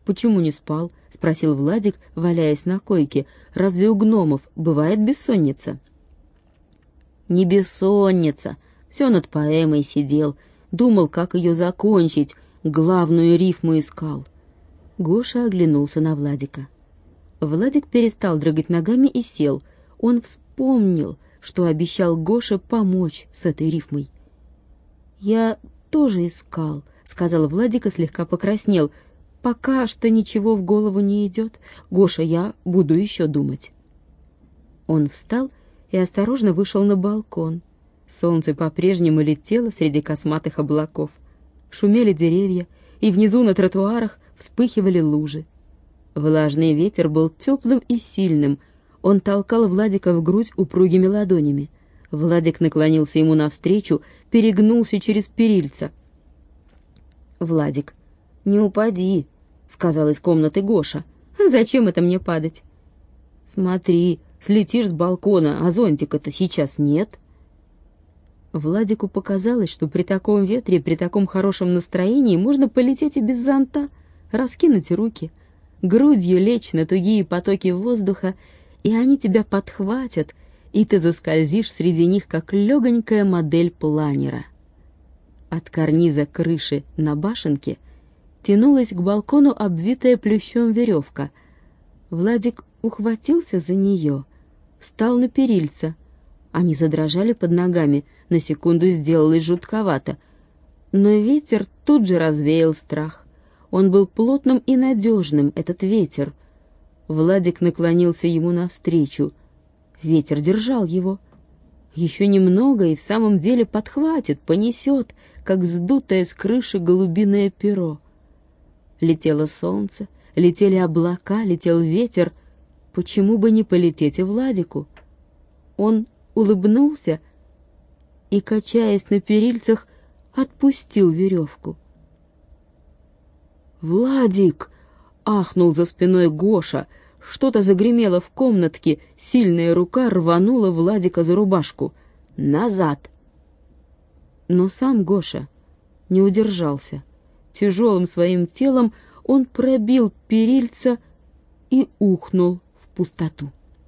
«Почему не спал?» — спросил Владик, валяясь на койке. «Разве у гномов бывает бессонница?» «Не бессонница. Все над поэмой сидел. Думал, как ее закончить. Главную рифму искал». Гоша оглянулся на Владика. Владик перестал дрыгать ногами и сел. Он вспомнил, что обещал Гоше помочь с этой рифмой. «Я тоже искал», — сказал Владик и слегка покраснел. «Пока что ничего в голову не идет. Гоша, я буду еще думать». Он встал и осторожно вышел на балкон. Солнце по-прежнему летело среди косматых облаков. Шумели деревья, и внизу на тротуарах вспыхивали лужи. Влажный ветер был теплым и сильным. Он толкал Владика в грудь упругими ладонями. Владик наклонился ему навстречу, перегнулся через перильца. «Владик, не упади», — сказал из комнаты Гоша. «Зачем это мне падать?» «Смотри, слетишь с балкона, а зонтика-то сейчас нет». Владику показалось, что при таком ветре, при таком хорошем настроении можно полететь и без зонта, раскинуть руки, грудью лечь на тугие потоки воздуха, и они тебя подхватят, и ты заскользишь среди них, как легонькая модель планера. От карниза крыши на башенке тянулась к балкону обвитая плющом веревка. Владик ухватился за нее, встал на перильца. Они задрожали под ногами, на секунду сделалось жутковато. Но ветер тут же развеял страх. Он был плотным и надежным, этот ветер. Владик наклонился ему навстречу. Ветер держал его. Еще немного и в самом деле подхватит, понесет, как сдутое с крыши голубиное перо. Летело солнце, летели облака, летел ветер. Почему бы не полететь и Владику? Он улыбнулся и, качаясь на перильцах, отпустил веревку. «Владик!» — ахнул за спиной Гоша. Что-то загремело в комнатке, сильная рука рванула Владика за рубашку. «Назад!» Но сам Гоша не удержался. Тяжелым своим телом он пробил перильца и ухнул в пустоту.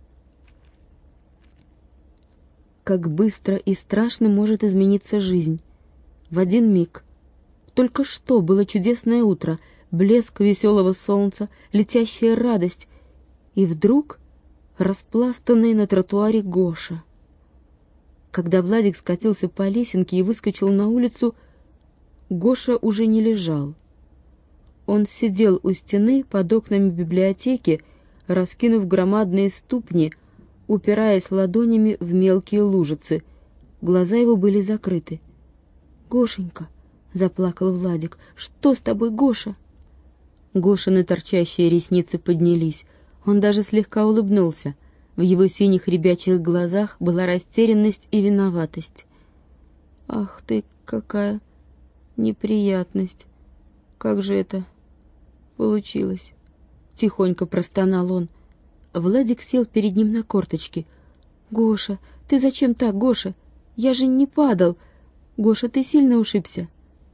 Как быстро и страшно может измениться жизнь. В один миг. Только что было чудесное утро, блеск веселого солнца, летящая радость. И вдруг распластанный на тротуаре Гоша. Когда Владик скатился по лесенке и выскочил на улицу, Гоша уже не лежал. Он сидел у стены под окнами библиотеки, раскинув громадные ступни, упираясь ладонями в мелкие лужицы. Глаза его были закрыты. «Гошенька!» — заплакал Владик. «Что с тобой, Гоша?» Гошины торчащие ресницы поднялись. Он даже слегка улыбнулся. В его синих ребячих глазах была растерянность и виноватость. «Ах ты, какая неприятность! Как же это получилось?» — тихонько простонал он. Владик сел перед ним на корточки. «Гоша, ты зачем так, Гоша? Я же не падал. Гоша, ты сильно ушибся?»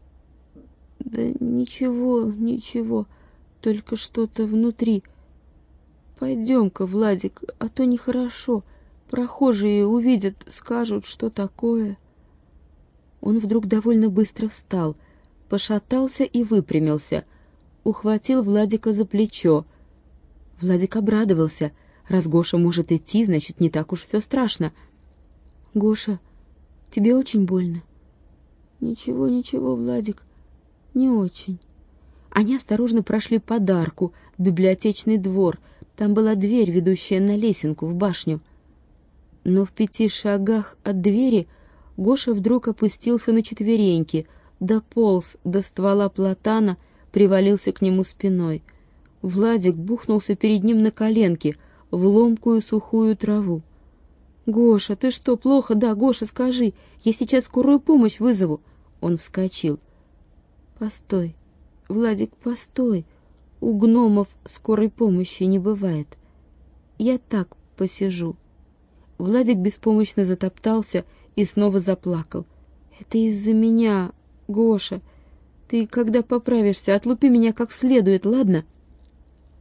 «Да ничего, ничего, только что-то внутри. Пойдем-ка, Владик, а то нехорошо. Прохожие увидят, скажут, что такое». Он вдруг довольно быстро встал, пошатался и выпрямился, ухватил Владика за плечо. Владик обрадовался. Раз Гоша может идти, значит, не так уж все страшно. «Гоша, тебе очень больно?» «Ничего, ничего, Владик, не очень». Они осторожно прошли под арку, в библиотечный двор. Там была дверь, ведущая на лесенку в башню. Но в 5 шагах от двери Гоша вдруг опустился на четвереньки, дополз до ствола платана, привалился к нему спиной. Владик бухнулся перед ним на коленки, в ломкую сухую траву. «Гоша, ты что, плохо? Да, Гоша, скажи, я сейчас скорую помощь вызову». Он вскочил. «Постой, Владик, постой. У гномов скорой помощи не бывает. Я так посижу». Владик беспомощно затоптался и снова заплакал. «Это из-за меня, Гоша. Ты, когда поправишься, отлупи меня как следует, ладно?»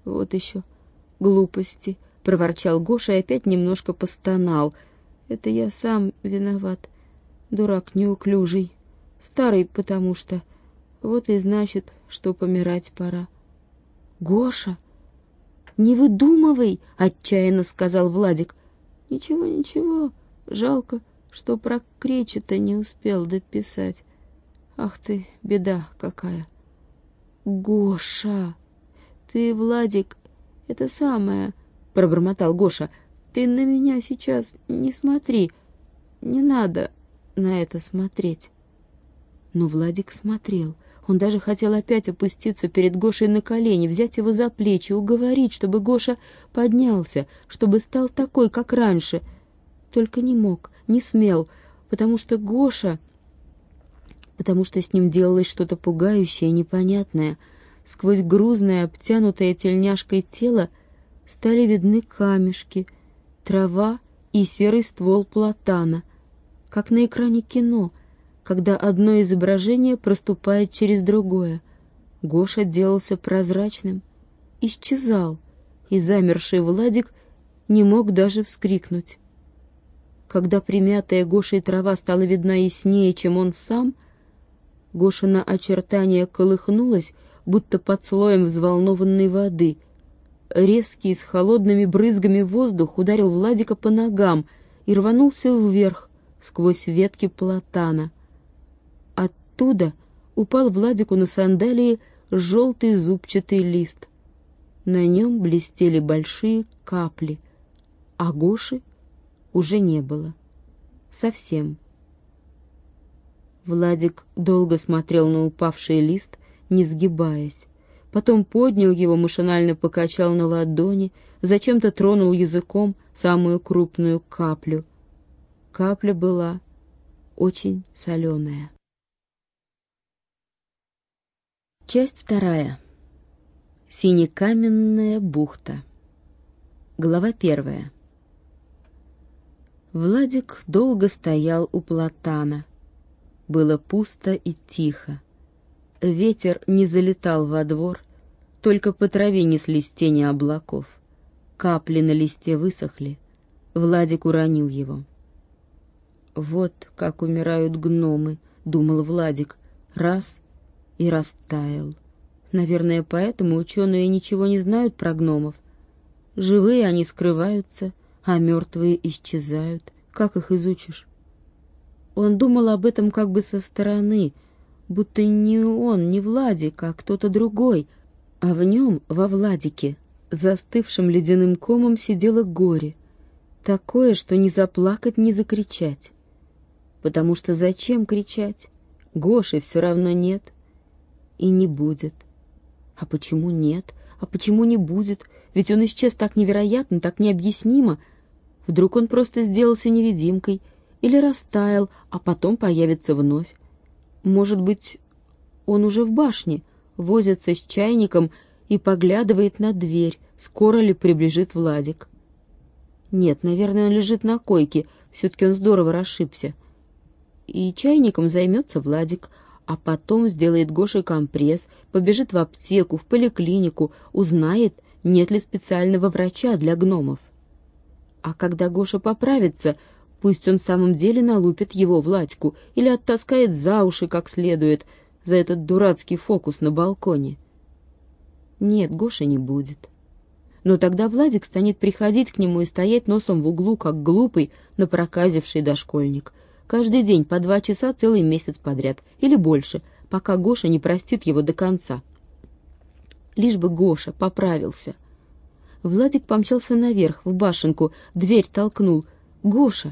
Вот еще глупости, проворчал Гоша и опять немножко постонал. Это я сам виноват, дурак неуклюжий, старый потому что. Вот и значит, что помирать пора. Гоша, не выдумывай, отчаянно сказал Владик. Ничего, ничего, жалко, что про Кречета не успел дописать. Ах ты, беда какая. Гоша, ты, Владик, это самое, пробормотал Гоша. Ты на меня сейчас не смотри, не надо на это смотреть. Но Владик смотрел. Он даже хотел опять опуститься перед Гошей на колени, взять его за плечи, уговорить, чтобы Гоша поднялся, чтобы стал такой, как раньше. Только не мог, не смел, потому что с ним делалось что-то пугающее, непонятное. Сквозь грузное, обтянутое тельняшкой тело стали видны камешки, трава и серый ствол платана, как на экране кино, когда одно изображение проступает через другое. Гоша делался прозрачным, исчезал, и замерший Владик не мог даже вскрикнуть. Когда примятая Гошей трава стала видна яснее, чем он сам, Гошина очертание колыхнулось, будто под слоем взволнованной воды. Резкий, с холодными брызгами воздух ударил Владика по ногам и рванулся вверх, сквозь ветки платана. Оттуда упал Владику на сандалии желтый зубчатый лист. На нем блестели большие капли, а Гоши уже не было. Совсем. Владик долго смотрел на упавший лист, не сгибаясь. Потом поднял его, машинально покачал на ладони, зачем-то тронул языком самую крупную каплю. Капля была очень соленая. Часть 2. Синекаменная бухта. Глава 1. Владик долго стоял у платана. Было пусто и тихо. Ветер не залетал во двор, только по траве неслись тени облаков. Капли на листе высохли. Владик уронил его. «Вот как умирают гномы», — думал Владик, раз — и растаял. Наверное, поэтому ученые ничего не знают про гномов. Живые они скрываются, а мертвые исчезают. Как их изучишь? Он думал об этом как бы со стороны, будто не он, не Владик, а кто-то другой, а в нем, во Владике, застывшим ледяным комом сидело горе, такое, что ни заплакать, ни закричать. Потому что зачем кричать? Гоши все равно нет и не будет. А почему нет? А почему не будет? Ведь он исчез так невероятно, так необъяснимо. Вдруг он просто сделался невидимкой или растаял, а потом появится вновь. Может быть, он уже в башне, возится с чайником и поглядывает на дверь, скоро ли приближит Владик. Нет, наверное, он лежит на койке, все-таки он здорово расшибся. И чайником займется Владик, а потом сделает Гоше компресс, побежит в аптеку, в поликлинику, узнает, нет ли специального врача для гномов. А когда Гоша поправится, пусть он в самом деле налупит его, Владьку, или оттаскает за уши как следует за этот дурацкий фокус на балконе. Нет, Гоша не будет. Но тогда Владик станет приходить к нему и стоять носом в углу, как глупый, напроказивший дошкольник. Каждый день по 2 часа целый месяц подряд, или больше, пока Гоша не простит его до конца. Лишь бы Гоша поправился. Владик помчался наверх, в башенку, дверь толкнул. «Гоша!»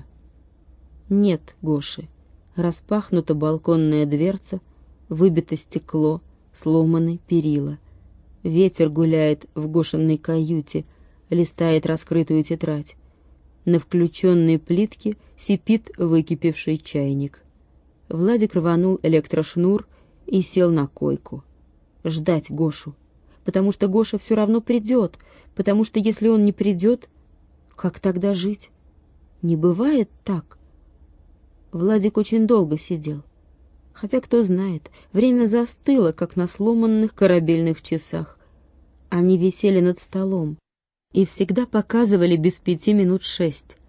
Нет Гоши. Распахнута балконная дверца, выбито стекло, сломаны перила. Ветер гуляет в Гошиной каюте, листает раскрытую тетрадь. На включенной плитке сипит выкипевший чайник. Владик рванул электрошнур и сел на койку. Ждать Гошу. Потому что Гоша все равно придет. Потому что если он не придет, как тогда жить? Не бывает так. Владик очень долго сидел. Хотя, кто знает, время застыло, как на сломанных корабельных часах. Они висели над столом и всегда показывали без 5 минут 6.